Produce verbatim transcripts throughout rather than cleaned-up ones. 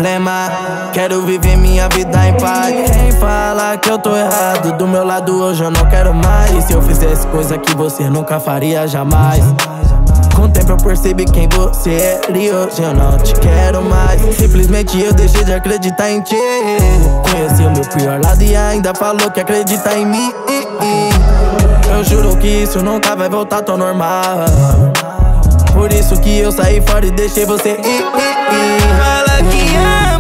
problema. Quero viver minha vida em paz. Quem fala que eu tô errado, do meu lado hoje eu não quero mais. E se eu fizesse coisa que você nunca faria jamais? Com o tempo eu percebi quem você era e hoje eu não te quero mais. Simplesmente eu deixei de acreditar em ti. Conheci o meu pior lado e ainda falou que acredita em mim. Eu juro que isso nunca vai voltar tão normal. Por isso que eu saí fora e deixei você ir. Fala que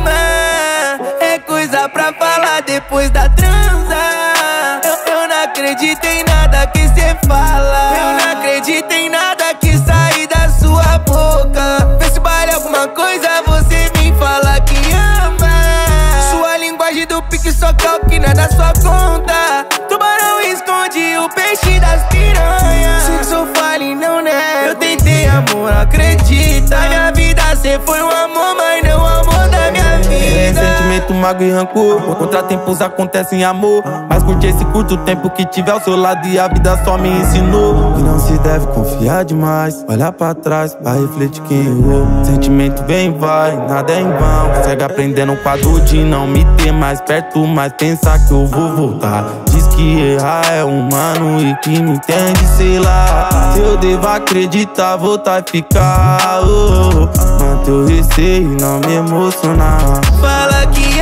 ama, é coisa pra falar depois da transa. Eu, eu não acredito em nada que cê fala. Eu não acredito em nada que sai da sua boca. Vê se vale alguma coisa, você me fala que ama. Sua linguagem do pique só calquina da sua conta. Tubarão esconde o peixe das piranhas. Sexo fale não, né? Eu tentei amor, acredita. Na minha vida cê foi um amor, mas não o amor da minha vida. Sentimento, mágoa e rancor, contratempos acontecem amor. Mas curte esse curto tempo que tiver ao seu lado e a vida só me ensinou que não se deve confiar demais. Olhar pra trás, vai refletir quem errou. Sentimento vem e vai, nada é em vão. Segue aprendendo um quadro de não me ter mais perto, mas pensar que eu vou voltar. Diz que errar é humano e que me entende, sei lá. Se eu devo acreditar, voltar e ficar, oh, oh. Manter o receio e não me emocionar. Fala que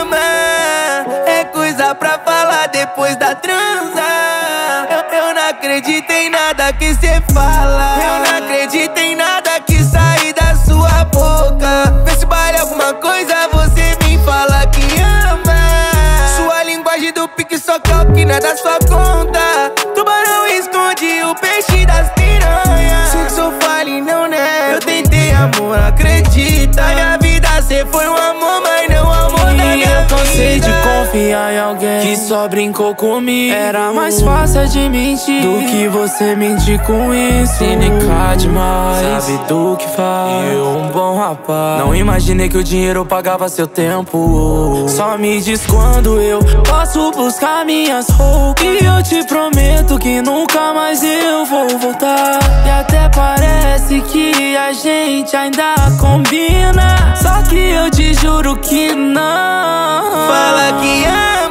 ama, é coisa pra falar depois da transa. Eu, eu não acredito em nada que cê fala. Eu não acredito em nada que sai da sua boca. Vê se vale alguma coisa, você me fala que ama. Sua linguagem do pique só calquina da sua conta. Tubarão esconde o peixe das piranhas. Sexo fale não, né? Eu tentei amor, acredita. Na minha vida cê foi um amor, mas não o amor da minha vida. Eu cansei de confiar em alguém que só brincou comigo. Era mais fácil de mentir do que você mentir com isso. Cínica demais, sabe do que faz. E eu um bom rapaz, não imaginei que o dinheiro pagava seu tempo. Só me diz quando eu posso buscar minhas roupas. E eu te prometo que nunca mais eu vou voltar. E até parece que a gente ainda combina, só que eu te juro que não. Fala que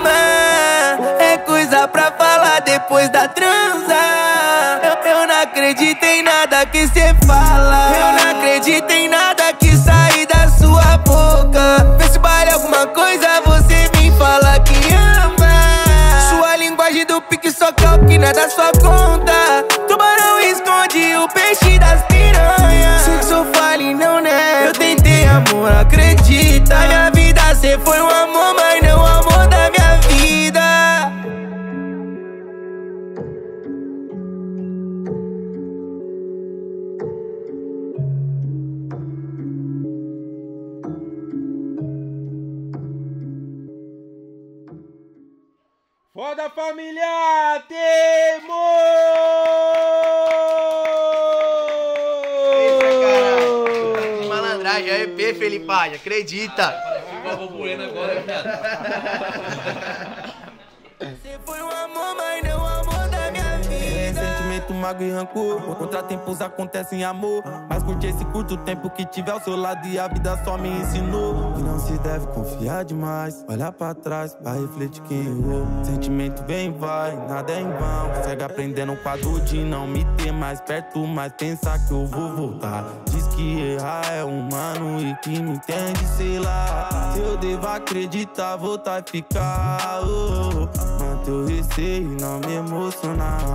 ama, é coisa pra falar depois da transa. Eu, eu não acredito em nada que cê fala. Eu não acredito em nada que sai da sua boca. Vê se vale alguma coisa, você me fala que ama. Sua linguagem do pique só calquina da sua conta. Tubarão esconde o peixe das piranhas. Sexo fale não, né? Eu tentei amor, acredita. Na minha vida cê foi um amor, mas não o amor da minha vida. Foda, família! Temo! Que malandragem, é E P, Felipagem, acredita! Você foi um amor, mas não o amor da minha vida. Sentimento, mágoa e rancor, contratempos acontecem amor. Mas curte esse curto tempo que tiver ao seu lado e a vida só me ensinou que não se deve confiar demais. Olhar pra trás, vai refletir quem errou. Sentimento vem e vai, nada é em vão. Segue aprendendo um quadro de não me ter mais perto, mas pensar que eu vou voltar. Diz que errar é humano e que me entende, sei lá. Se eu devo acreditar, voltar e ficar, oh, oh. Manter o receio e não me emocionar.